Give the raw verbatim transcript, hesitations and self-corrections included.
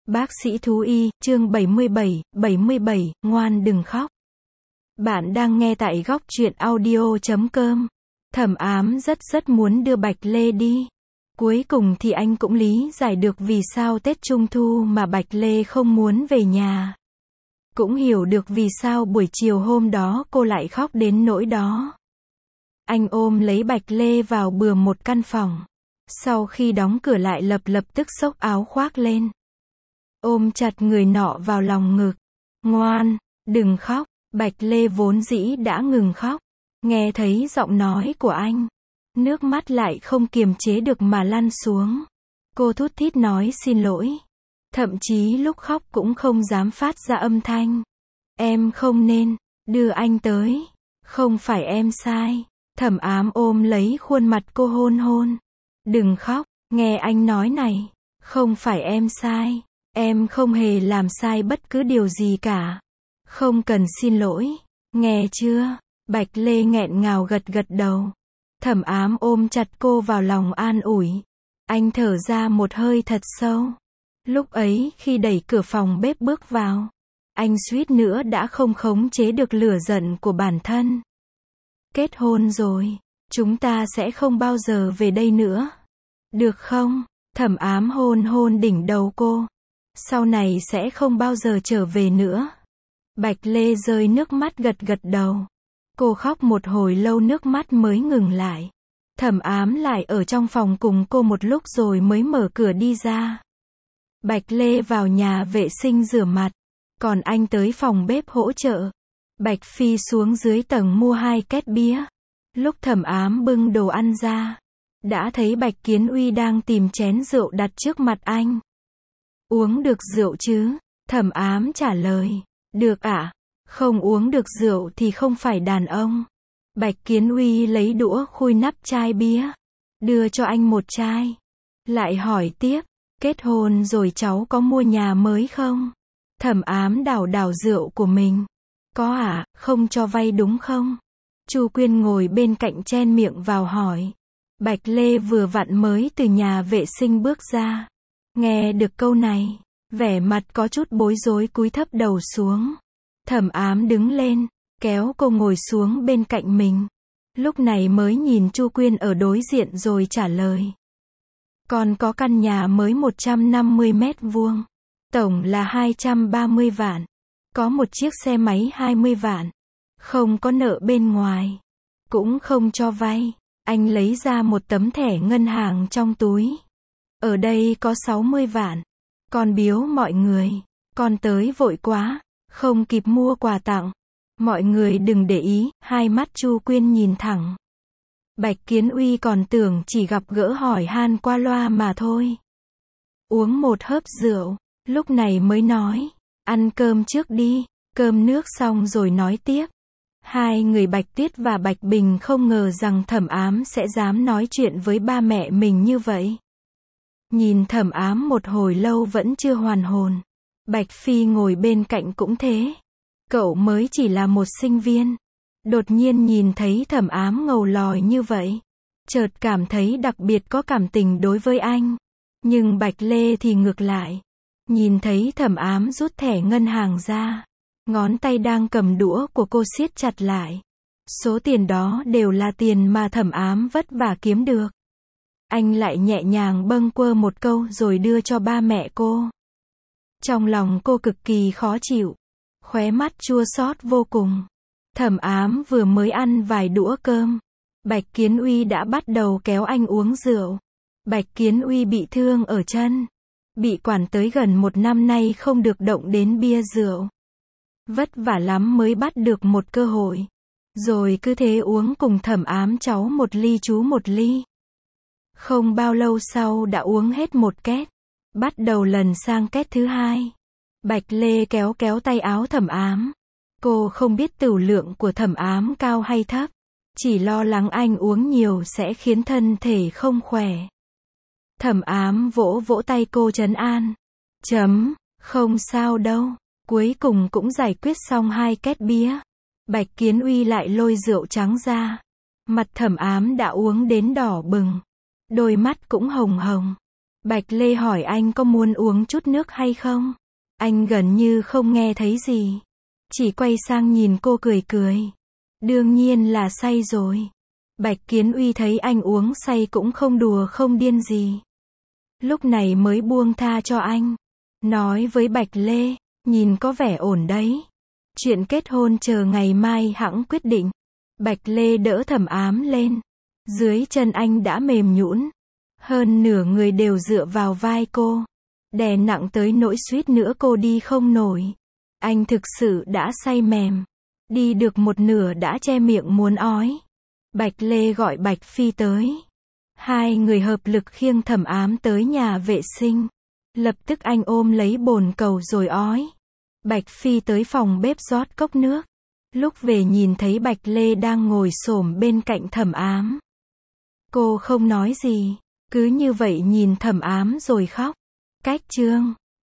Bác sĩ thú y, chương bảy mươi bảy, bảy mươi bảy, ngoan đừng khóc. Bạn đang nghe tại góc truyện audio chấm com. Thẩm Ám rất rất muốn đưa Bạch Lê đi. Cuối cùng thì anh cũng lý giải được vì sao Tết Trung Thu mà Bạch Lê không muốn về nhà. Cũng hiểu được vì sao buổi chiều hôm đó cô lại khóc đến nỗi đó. Anh ôm lấy Bạch Lê vào bừa một căn phòng. Sau khi đóng cửa lại lập lập tức xốc áo khoác lên. Ôm chặt người nọ vào lòng ngực. Ngoan, đừng khóc. Bạch Lê vốn dĩ đã ngừng khóc. Nghe thấy giọng nói của anh. Nước mắt lại không kiềm chế được mà lăn xuống. Cô thút thít nói xin lỗi. Thậm chí lúc khóc cũng không dám phát ra âm thanh. Em không nên đưa anh tới. Không phải em sai. Thẩm Ám ôm lấy khuôn mặt cô hôn hôn. Đừng khóc, nghe anh nói này. Không phải em sai. Em không hề làm sai bất cứ điều gì cả. Không cần xin lỗi. Nghe chưa? Bạch Lê nghẹn ngào gật gật đầu. Thẩm Ám ôm chặt cô vào lòng an ủi. Anh thở ra một hơi thật sâu. Lúc ấy khi đẩy cửa phòng bếp bước vào, anh suýt nữa đã không khống chế được lửa giận của bản thân. Kết hôn rồi, chúng ta sẽ không bao giờ về đây nữa. Được không? Thẩm Ám hôn hôn đỉnh đầu cô. Sau này sẽ không bao giờ trở về nữa. Bạch Lê rơi nước mắt gật gật đầu. Cô khóc một hồi lâu nước mắt mới ngừng lại. Thẩm Ám lại ở trong phòng cùng cô một lúc rồi mới mở cửa đi ra. Bạch Lê vào nhà vệ sinh rửa mặt. Còn anh tới phòng bếp hỗ trợ. Bạch Phi xuống dưới tầng mua hai két bía. Lúc Thẩm Ám bưng đồ ăn ra, đã thấy Bạch Kiến Uy đang tìm chén rượu đặt trước mặt anh. Uống được rượu chứ? Thẩm Ám trả lời. Được ạ. Không uống được rượu thì không phải đàn ông. Bạch Kiến Uy lấy đũa khui nắp chai bía. Đưa cho anh một chai. Lại hỏi tiếp. Kết hôn rồi cháu có mua nhà mới không? Thẩm Ám đảo đảo rượu của mình. Có ạ, à, không cho vay đúng không? Chu Quyên ngồi bên cạnh chen miệng vào hỏi. Bạch Lê vừa vặn mới từ nhà vệ sinh bước ra. Nghe được câu này, vẻ mặt có chút bối rối cúi thấp đầu xuống. Thẩm Ám đứng lên, kéo cô ngồi xuống bên cạnh mình. Lúc này mới nhìn Chu Quyên ở đối diện rồi trả lời. Con có căn nhà mới một trăm năm mươi mét vuông. Tổng là hai trăm ba mươi vạn. Có một chiếc xe máy hai mươi vạn. Không có nợ bên ngoài. Cũng không cho vay. Anh lấy ra một tấm thẻ ngân hàng trong túi. Ở đây có sáu mươi vạn. Con biếu mọi người. Con tới vội quá. Không kịp mua quà tặng. Mọi người đừng để ý. Hai mắt Chu Quyên nhìn thẳng. Bạch Kiến Uy còn tưởng chỉ gặp gỡ hỏi han qua loa mà thôi. Uống một hớp rượu. Lúc này mới nói. Ăn cơm trước đi. Cơm nước xong rồi nói tiếp. Hai người Bạch Tuyết và Bạch Bình không ngờ rằng Thẩm Ám sẽ dám nói chuyện với ba mẹ mình như vậy. Nhìn Thẩm Ám một hồi lâu vẫn chưa hoàn hồn. Bạch Phi ngồi bên cạnh cũng thế. Cậu mới chỉ là một sinh viên. Đột nhiên nhìn thấy Thẩm Ám ngầu lòi như vậy. Chợt cảm thấy đặc biệt có cảm tình đối với anh. Nhưng Bạch Lê thì ngược lại. Nhìn thấy Thẩm Ám rút thẻ ngân hàng ra. Ngón tay đang cầm đũa của cô siết chặt lại. Số tiền đó đều là tiền mà Thẩm Ám vất vả kiếm được. Anh lại nhẹ nhàng bâng quơ một câu rồi đưa cho ba mẹ cô. Trong lòng cô cực kỳ khó chịu. Khóe mắt chua xót vô cùng. Thẩm Ám vừa mới ăn vài đũa cơm. Bạch Kiến Uy đã bắt đầu kéo anh uống rượu. Bạch Kiến Uy bị thương ở chân. Bị quản tới gần một năm nay không được động đến bia rượu. Vất vả lắm mới bắt được một cơ hội. Rồi cứ thế uống cùng Thẩm Ám cháu một ly chú một ly. Không bao lâu sau đã uống hết một két. Bắt đầu lần sang két thứ hai. Bạch Lê kéo kéo tay áo Thẩm Ám. Cô không biết tửu lượng của Thẩm Ám cao hay thấp. Chỉ lo lắng anh uống nhiều sẽ khiến thân thể không khỏe. Thẩm Ám vỗ vỗ tay cô trấn an. Chấm, không sao đâu. Cuối cùng cũng giải quyết xong hai két bía. Bạch Kiến Uy lại lôi rượu trắng ra. Mặt Thẩm Ám đã uống đến đỏ bừng. Đôi mắt cũng hồng hồng. Bạch Lê hỏi anh có muốn uống chút nước hay không? Anh gần như không nghe thấy gì. Chỉ quay sang nhìn cô cười cười. Đương nhiên là say rồi. Bạch Kiến Uy thấy anh uống say cũng không đùa không điên gì. Lúc này mới buông tha cho anh. Nói với Bạch Lê, nhìn có vẻ ổn đấy. Chuyện kết hôn chờ ngày mai hẵng quyết định. Bạch Lê đỡ Thẩm Ám lên. Dưới chân anh đã mềm nhũn. Hơn nửa người đều dựa vào vai cô. Đè nặng tới nỗi suýt nữa cô đi không nổi. Anh thực sự đã say mềm. Đi được một nửa đã che miệng muốn ói. Bạch Lê gọi Bạch Phi tới. Hai người hợp lực khiêng Thẩm Ám tới nhà vệ sinh. Lập tức anh ôm lấy bồn cầu rồi ói. Bạch Phi tới phòng bếp rót cốc nước. Lúc về nhìn thấy Bạch Lê đang ngồi xổm bên cạnh Thẩm Ám. Cô không nói gì, cứ như vậy nhìn Thẩm Ám rồi khóc. Cách chương